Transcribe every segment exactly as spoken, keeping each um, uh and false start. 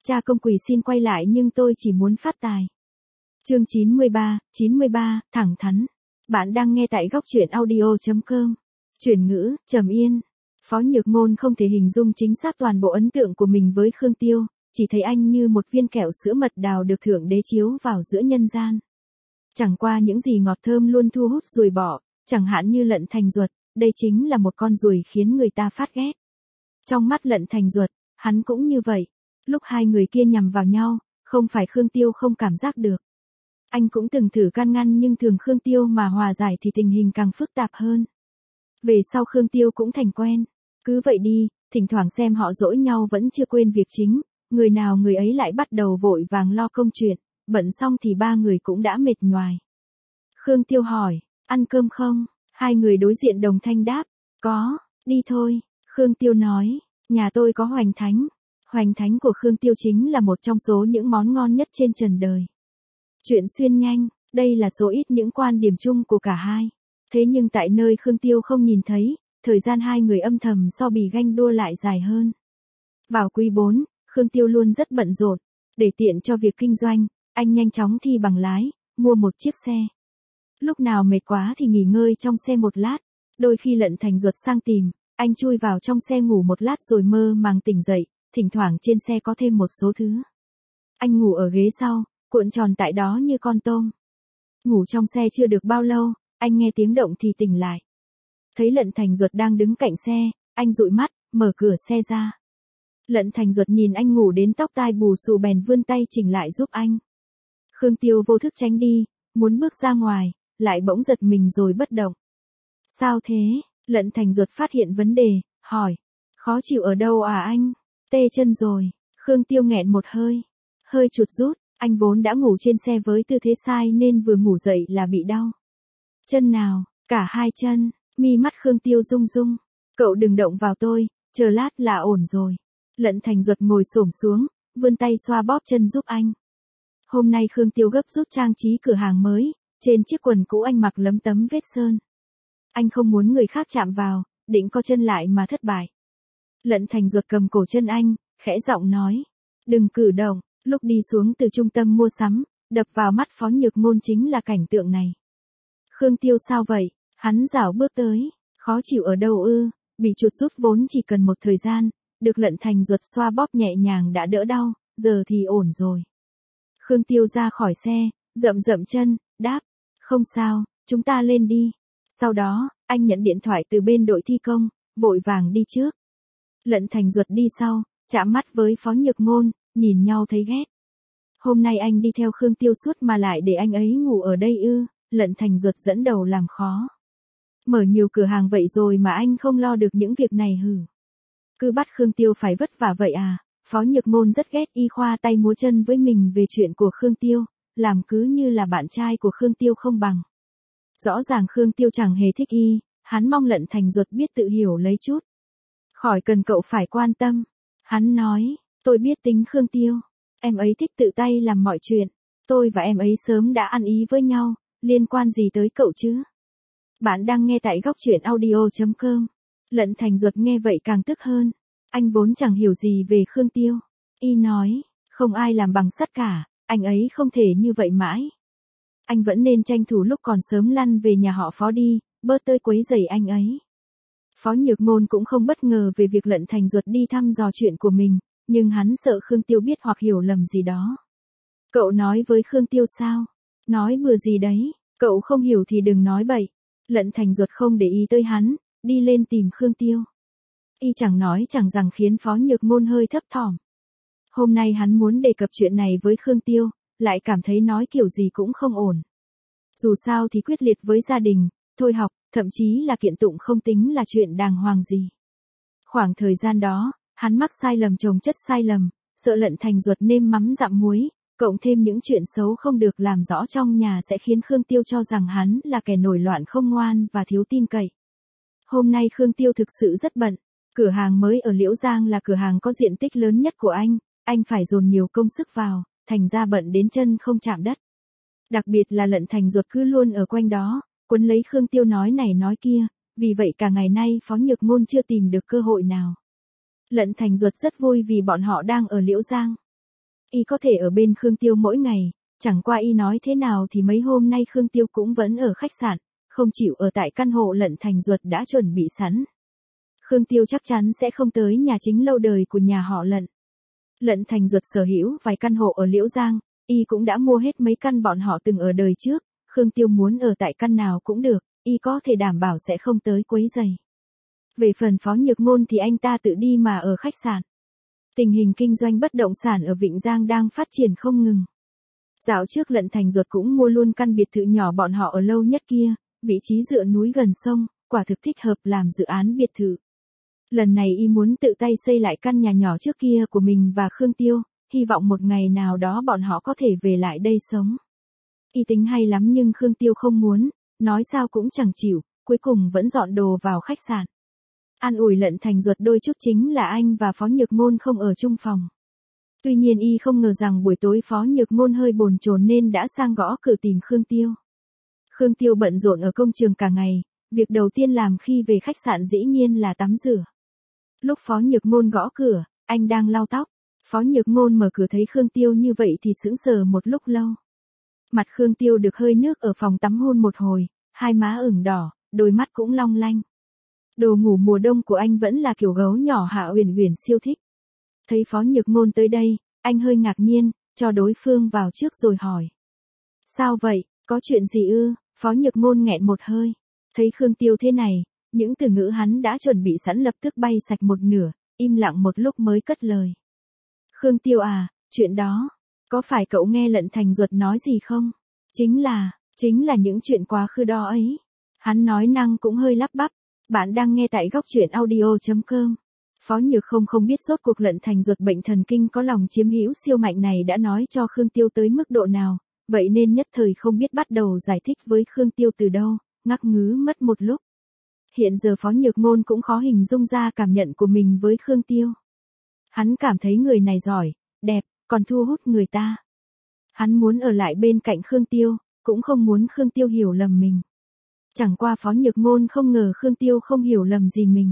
Cha công quỳ xin quay lại nhưng tôi chỉ muốn phát tài. Chương chín mươi ba, chín mươi ba, thẳng thắn. Bạn đang nghe tại góc truyện audio chấm com. Chuyển ngữ, trầm yên. Phó Nhược Ngôn không thể hình dung chính xác toàn bộ ấn tượng của mình với Khương Tiêu, chỉ thấy anh như một viên kẹo sữa mật đào được Thượng Đế chiếu vào giữa nhân gian. Chẳng qua những gì ngọt thơm luôn thu hút ruồi bọ, chẳng hạn như Lận Thành Duật, đây chính là một con ruồi khiến người ta phát ghét. Trong mắt Lận Thành Duật, hắn cũng như vậy. Lúc hai người kia nhằm vào nhau, không phải Khương Tiêu không cảm giác được. Anh cũng từng thử can ngăn nhưng thường Khương Tiêu mà hòa giải thì tình hình càng phức tạp hơn. Về sau Khương Tiêu cũng thành quen. Cứ vậy đi, thỉnh thoảng xem họ dỗi nhau vẫn chưa quên việc chính, người nào người ấy lại bắt đầu vội vàng lo công chuyện, bận xong thì ba người cũng đã mệt nhoài. Khương Tiêu hỏi, ăn cơm không? Hai người đối diện đồng thanh đáp, có, đi thôi. Khương Tiêu nói, nhà tôi có hoành thánh. Hoành thánh của Khương Tiêu chính là một trong số những món ngon nhất trên trần đời. Chuyện xuyên nhanh, đây là số ít những quan điểm chung của cả hai. Thế nhưng tại nơi Khương Tiêu không nhìn thấy, thời gian hai người âm thầm so bì ganh đua lại dài hơn. Vào quý bốn, Khương Tiêu luôn rất bận rộn. Để tiện cho việc kinh doanh, anh nhanh chóng thi bằng lái, mua một chiếc xe. Lúc nào mệt quá thì nghỉ ngơi trong xe một lát. Đôi khi Lận Thành Duật sang tìm, anh chui vào trong xe ngủ một lát rồi mơ màng tỉnh dậy, thỉnh thoảng trên xe có thêm một số thứ. Anh ngủ ở ghế sau, cuộn tròn tại đó như con tôm. Ngủ trong xe chưa được bao lâu, anh nghe tiếng động thì tỉnh lại. Thấy Lận Thành Duật đang đứng cạnh xe, anh dụi mắt, mở cửa xe ra. Lận Thành Duật nhìn anh ngủ đến tóc tai bù xù bèn vươn tay chỉnh lại giúp anh. Khương Tiêu vô thức tránh đi, muốn bước ra ngoài, lại bỗng giật mình rồi bất động. Sao thế? Lận Thành Duật phát hiện vấn đề, hỏi. Khó chịu ở đâu à anh? Tê chân rồi. Khương Tiêu nghẹn một hơi. Hơi chuột rút, anh vốn đã ngủ trên xe với tư thế sai nên vừa ngủ dậy là bị đau. Chân nào? Cả hai chân. Mi mắt Khương Tiêu rung rung. Cậu đừng động vào tôi, chờ lát là ổn rồi. Lận Thành Duật ngồi xổm xuống, vươn tay xoa bóp chân giúp anh. Hôm nay Khương Tiêu gấp rút trang trí cửa hàng mới, trên chiếc quần cũ anh mặc lấm tấm vết sơn. Anh không muốn người khác chạm vào, định co chân lại mà thất bại. Lận Thành Duật cầm cổ chân anh, khẽ giọng nói. Đừng cử động. Lúc đi xuống từ trung tâm mua sắm, đập vào mắt Phó Nhược Ngôn chính là cảnh tượng này. Khương Tiêu sao vậy? Hắn rảo bước tới. Khó chịu ở đâu ư? Bị chuột rút vốn chỉ cần một thời gian, được Lận Thành Duật xoa bóp nhẹ nhàng đã đỡ đau, giờ thì ổn rồi. Khương Tiêu ra khỏi xe, rậm rậm chân, đáp. Không sao, chúng ta lên đi. Sau đó, anh nhận điện thoại từ bên đội thi công, vội vàng đi trước. Lận Thành Duật đi sau, chạm mắt với Phó Nhược Ngôn, nhìn nhau thấy ghét. Hôm nay anh đi theo Khương Tiêu suốt mà lại để anh ấy ngủ ở đây ư? Lận Thành Duật dẫn đầu làm khó. Mở nhiều cửa hàng vậy rồi mà anh không lo được những việc này hử? Cứ bắt Khương Tiêu phải vất vả vậy à? Phó Nhược Ngôn rất ghét y khoa tay múa chân với mình về chuyện của Khương Tiêu, làm cứ như là bạn trai của Khương Tiêu không bằng. Rõ ràng Khương Tiêu chẳng hề thích y, hắn mong Lận Thành Duật biết tự hiểu lấy chút. Khỏi cần cậu phải quan tâm. Hắn nói, tôi biết tính Khương Tiêu. Em ấy thích tự tay làm mọi chuyện. Tôi và em ấy sớm đã ăn ý với nhau, liên quan gì tới cậu chứ? Bạn đang nghe tại góc truyện audio chấm com. Lận Thành Duật nghe vậy càng tức hơn. Anh vốn chẳng hiểu gì về Khương Tiêu. Y nói, không ai làm bằng sắt cả, anh ấy không thể như vậy mãi. Anh vẫn nên tranh thủ lúc còn sớm lăn về nhà họ Phó đi, bớt tơi quấy rầy anh ấy. Phó Nhược Ngôn cũng không bất ngờ về việc Lận Thành Duật đi thăm dò chuyện của mình, nhưng hắn sợ Khương Tiêu biết hoặc hiểu lầm gì đó. Cậu nói với Khương Tiêu sao? Nói bừa gì đấy, cậu không hiểu thì đừng nói bậy. Lận Thành Duật không để ý tới hắn, đi lên tìm Khương Tiêu. Y chẳng nói chẳng rằng khiến Phó Nhược Ngôn hơi thấp thỏm. Hôm nay hắn muốn đề cập chuyện này với Khương Tiêu, lại cảm thấy nói kiểu gì cũng không ổn. Dù sao thì quyết liệt với gia đình, thôi học, thậm chí là kiện tụng không tính là chuyện đàng hoàng gì. Khoảng thời gian đó, hắn mắc sai lầm chồng chất sai lầm, sợ Lận Thành Duật nêm mắm dặm muối, cộng thêm những chuyện xấu không được làm rõ trong nhà sẽ khiến Khương Tiêu cho rằng hắn là kẻ nổi loạn không ngoan và thiếu tin cậy. Hôm nay Khương Tiêu thực sự rất bận, cửa hàng mới ở Liễu Giang là cửa hàng có diện tích lớn nhất của anh, anh phải dồn nhiều công sức vào, thành ra bận đến chân không chạm đất. Đặc biệt là Lận Thành Duật cứ luôn ở quanh đó, quấn lấy Khương Tiêu nói này nói kia, vì vậy cả ngày nay Phó Nhược Ngôn chưa tìm được cơ hội nào. Lận Thành Duật rất vui vì bọn họ đang ở Liễu Giang. Y có thể ở bên Khương Tiêu mỗi ngày, chẳng qua y nói thế nào thì mấy hôm nay Khương Tiêu cũng vẫn ở khách sạn, không chịu ở tại căn hộ Lận Thành Duật đã chuẩn bị sẵn. Khương Tiêu chắc chắn sẽ không tới nhà chính lâu đời của nhà họ Lận. Lận Thành Duật sở hữu vài căn hộ ở Liễu Giang, y cũng đã mua hết mấy căn bọn họ từng ở đời trước, Khương Tiêu muốn ở tại căn nào cũng được, y có thể đảm bảo sẽ không tới quấy rầy. Về phần Phó Nhược Ngôn thì anh ta tự đi mà ở khách sạn. Tình hình kinh doanh bất động sản ở Vịnh Giang đang phát triển không ngừng. Dạo trước Lận Thành Duật cũng mua luôn căn biệt thự nhỏ bọn họ ở lâu nhất kia, vị trí dựa núi gần sông, quả thực thích hợp làm dự án biệt thự. Lần này y muốn tự tay xây lại căn nhà nhỏ trước kia của mình và Khương Tiêu, hy vọng một ngày nào đó bọn họ có thể về lại đây sống. Y tính hay lắm nhưng Khương Tiêu không muốn, nói sao cũng chẳng chịu, cuối cùng vẫn dọn đồ vào khách sạn. An ủi Lận Thành Duật đôi chút chính là anh và Phó Nhược Ngôn không ở chung phòng. Tuy nhiên y không ngờ rằng buổi tối Phó Nhược Ngôn hơi bồn chồn nên đã sang gõ cửa tìm Khương Tiêu. Khương Tiêu bận rộn ở công trường cả ngày, việc đầu tiên làm khi về khách sạn dĩ nhiên là tắm rửa. Lúc Phó Nhược Ngôn gõ cửa, anh đang lau tóc. Phó Nhược Ngôn mở cửa thấy Khương Tiêu như vậy thì sững sờ một lúc lâu. Mặt Khương Tiêu được hơi nước ở phòng tắm hôn một hồi, hai má ửng đỏ, đôi mắt cũng long lanh. Đồ ngủ mùa đông của anh vẫn là kiểu gấu nhỏ Hạ Uyển Uyển siêu thích. Thấy Phó Nhược Ngôn tới đây, anh hơi ngạc nhiên, cho đối phương vào trước rồi hỏi. Sao vậy, có chuyện gì ư? Phó Nhược Ngôn nghẹn một hơi. Thấy Khương Tiêu thế này, những từ ngữ hắn đã chuẩn bị sẵn lập tức bay sạch một nửa, im lặng một lúc mới cất lời. Khương Tiêu à, chuyện đó, có phải cậu nghe Lận Thành Duật nói gì không? Chính là, chính là những chuyện quá khứ đó ấy. Hắn nói năng cũng hơi lắp bắp. Bạn đang nghe tại góc truyện audio chấm com. Phó Nhược không không biết rốt cuộc Lận Thành Duật bệnh thần kinh có lòng chiếm hữu siêu mạnh này đã nói cho Khương Tiêu tới mức độ nào, vậy nên nhất thời không biết bắt đầu giải thích với Khương Tiêu từ đâu, ngắc ngứ mất một lúc. Hiện giờ Phó Nhược Ngôn cũng khó hình dung ra cảm nhận của mình với Khương Tiêu. Hắn cảm thấy người này giỏi, đẹp, còn thu hút người ta. Hắn muốn ở lại bên cạnh Khương Tiêu, cũng không muốn Khương Tiêu hiểu lầm mình. Chẳng qua Phó Nhược Ngôn không ngờ Khương Tiêu không hiểu lầm gì mình.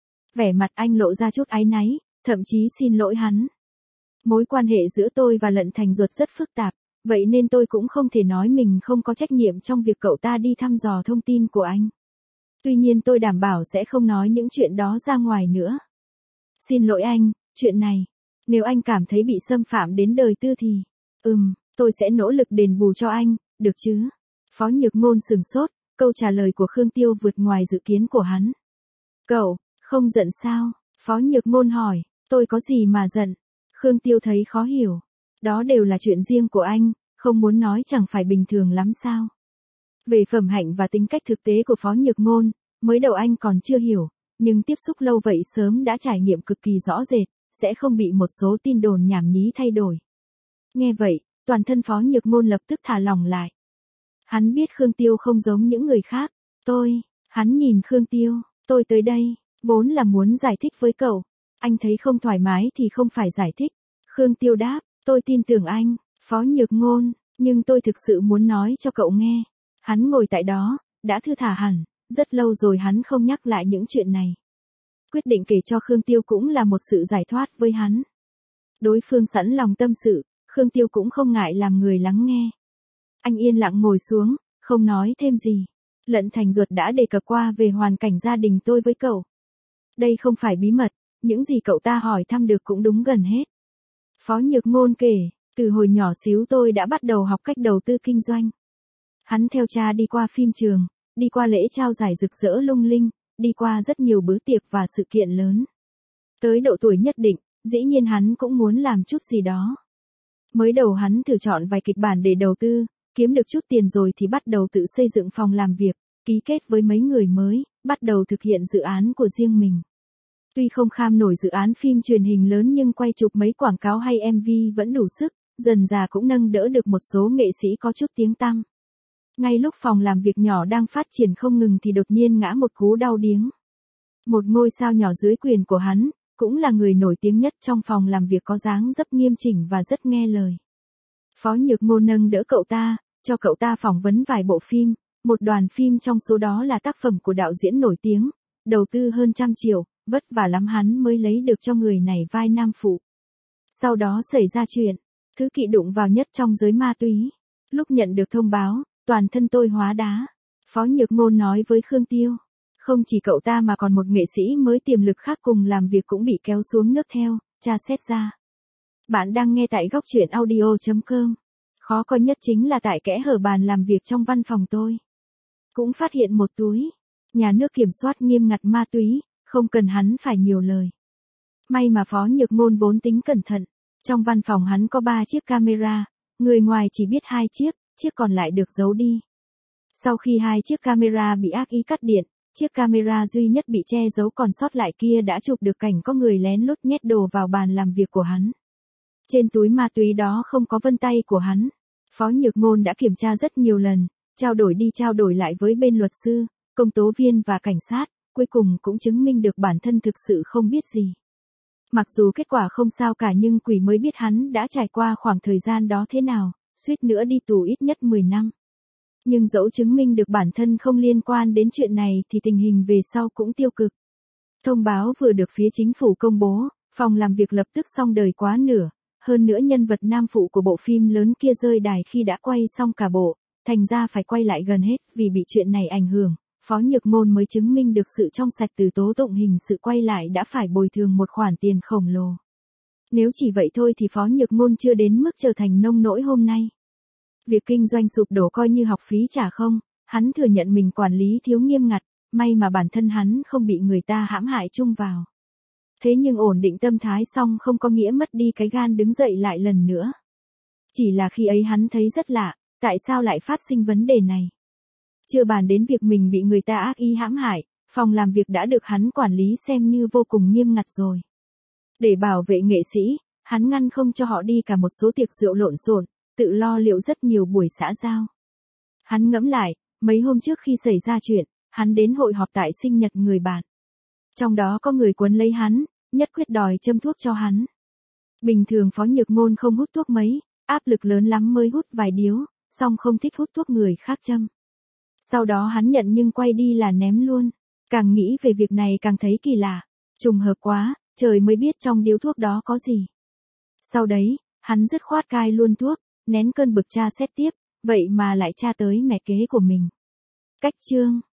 Vẻ mặt anh lộ ra chút áy náy, thậm chí xin lỗi hắn. Mối quan hệ giữa tôi và Lận Thành Duật rất phức tạp, vậy nên tôi cũng không thể nói mình không có trách nhiệm trong việc cậu ta đi thăm dò thông tin của anh. Tuy nhiên tôi đảm bảo sẽ không nói những chuyện đó ra ngoài nữa. Xin lỗi anh, chuyện này, nếu anh cảm thấy bị xâm phạm đến đời tư thì, ừm, tôi sẽ nỗ lực đền bù cho anh, được chứ? Phó Nhược Ngôn sừng sốt, câu trả lời của Khương Tiêu vượt ngoài dự kiến của hắn. Cậu, không giận sao? Phó Nhược Ngôn hỏi, tôi có gì mà giận? Khương Tiêu thấy khó hiểu. Đó đều là chuyện riêng của anh, không muốn nói chẳng phải bình thường lắm sao? Về phẩm hạnh và tính cách thực tế của Phó Nhược Ngôn, mới đầu anh còn chưa hiểu, nhưng tiếp xúc lâu vậy sớm đã trải nghiệm cực kỳ rõ rệt, sẽ không bị một số tin đồn nhảm nhí thay đổi. Nghe vậy, toàn thân Phó Nhược Ngôn lập tức thả lỏng lại. Hắn biết Khương Tiêu không giống những người khác. Tôi, hắn nhìn Khương Tiêu, tôi tới đây, vốn là muốn giải thích với cậu. Anh thấy không thoải mái thì không phải giải thích. Khương Tiêu đáp, tôi tin tưởng anh, Phó Nhược Ngôn, nhưng tôi thực sự muốn nói cho cậu nghe. Hắn ngồi tại đó, đã thư thả hẳn, rất lâu rồi hắn không nhắc lại những chuyện này. Quyết định kể cho Khương Tiêu cũng là một sự giải thoát với hắn. Đối phương sẵn lòng tâm sự, Khương Tiêu cũng không ngại làm người lắng nghe. Anh yên lặng ngồi xuống, không nói thêm gì. Lận Thành Duật đã đề cập qua về hoàn cảnh gia đình tôi với cậu. Đây không phải bí mật, những gì cậu ta hỏi thăm được cũng đúng gần hết. Phó Nhược Ngôn kể, từ hồi nhỏ xíu tôi đã bắt đầu học cách đầu tư kinh doanh. Hắn theo cha đi qua phim trường, đi qua lễ trao giải rực rỡ lung linh, đi qua rất nhiều bữa tiệc và sự kiện lớn. Tới độ tuổi nhất định, dĩ nhiên hắn cũng muốn làm chút gì đó. Mới đầu hắn thử chọn vài kịch bản để đầu tư, kiếm được chút tiền rồi thì bắt đầu tự xây dựng phòng làm việc, ký kết với mấy người mới, bắt đầu thực hiện dự án của riêng mình. Tuy không kham nổi dự án phim truyền hình lớn nhưng quay chụp mấy quảng cáo hay em vê vẫn đủ sức, dần dà cũng nâng đỡ được một số nghệ sĩ có chút tiếng tăm. Ngay lúc phòng làm việc nhỏ đang phát triển không ngừng thì đột nhiên ngã một cú đau điếng. Một ngôi sao nhỏ dưới quyền của hắn, cũng là người nổi tiếng nhất trong phòng làm việc có dáng dấp nghiêm chỉnh và rất nghe lời. Phó Nhược Ngôn nâng đỡ cậu ta, cho cậu ta phỏng vấn vài bộ phim, một đoàn phim trong số đó là tác phẩm của đạo diễn nổi tiếng, đầu tư hơn trăm triệu, vất vả lắm hắn mới lấy được cho người này vai nam phụ. Sau đó xảy ra chuyện, Thứ kỵ đụng vào nhất trong giới ma túy. Lúc nhận được thông báo, toàn thân tôi hóa đá. Phó Nhược Ngôn nói với Khương Tiêu. Không chỉ cậu ta mà còn một nghệ sĩ mới tiềm lực khác cùng làm việc cũng bị kéo xuống nước theo, tra xét ra. Bạn đang nghe tại góc truyện audio chấm com. Khó coi nhất chính là tại kẽ hở bàn làm việc trong văn phòng tôi. Cũng phát hiện một túi. Nhà nước kiểm soát nghiêm ngặt ma túy, không cần hắn phải nhiều lời. May mà Phó Nhược Ngôn vốn tính cẩn thận. Trong văn phòng hắn có ba chiếc camera, người ngoài chỉ biết hai chiếc, chiếc còn lại được giấu đi. Sau khi hai chiếc camera bị ác ý cắt điện, chiếc camera duy nhất bị che giấu còn sót lại kia đã chụp được cảnh có người lén lút nhét đồ vào bàn làm việc của hắn. Trên túi ma túy đó không có vân tay của hắn. Phó Nhược Ngôn đã kiểm tra rất nhiều lần, trao đổi đi trao đổi lại với bên luật sư, công tố viên và cảnh sát, cuối cùng cũng chứng minh được bản thân thực sự không biết gì. Mặc dù kết quả không sao cả nhưng quỷ mới biết hắn đã trải qua khoảng thời gian đó thế nào, suýt nữa đi tù ít nhất mười năm. Nhưng dẫu chứng minh được bản thân không liên quan đến chuyện này thì tình hình về sau cũng tiêu cực. Thông báo vừa được phía chính phủ công bố, phòng làm việc lập tức xong đời quá nửa, hơn nữa nhân vật nam phụ của bộ phim lớn kia rơi đài khi đã quay xong cả bộ, thành ra phải quay lại gần hết vì bị chuyện này ảnh hưởng. Phó Nhược Ngôn mới chứng minh được sự trong sạch từ tố tụng hình sự quay lại đã phải bồi thường một khoản tiền khổng lồ. Nếu chỉ vậy thôi thì Phó Nhược Ngôn chưa đến mức trở thành nông nỗi hôm nay. Việc kinh doanh sụp đổ coi như học phí trả không, hắn thừa nhận mình quản lý thiếu nghiêm ngặt, may mà bản thân hắn không bị người ta hãm hại chung vào. Thế nhưng ổn định tâm thái xong không có nghĩa mất đi cái gan đứng dậy lại lần nữa. Chỉ là khi ấy hắn thấy rất lạ, tại sao lại phát sinh vấn đề này. Chưa bàn đến việc mình bị người ta ác ý hãm hại, phòng làm việc đã được hắn quản lý xem như vô cùng nghiêm ngặt rồi. Để bảo vệ nghệ sĩ, hắn ngăn không cho họ đi cả một số tiệc rượu lộn xộn, tự lo liệu rất nhiều buổi xã giao. Hắn ngẫm lại, mấy hôm trước khi xảy ra chuyện, hắn đến hội họp tại sinh nhật người bạn. Trong đó có người quấn lấy hắn, nhất quyết đòi châm thuốc cho hắn. Bình thường Phó Nhược Ngôn không hút thuốc mấy, áp lực lớn lắm mới hút vài điếu, song không thích hút thuốc người khác châm. Sau đó hắn nhận nhưng quay đi là ném luôn. Càng nghĩ về việc này càng thấy kỳ lạ. Trùng hợp quá, trời mới biết trong điếu thuốc đó có gì. Sau đấy, hắn dứt khoát cai luôn thuốc, nén cơn bực tra xét tiếp, vậy mà lại tra tới mẹ kế của mình. Cách chương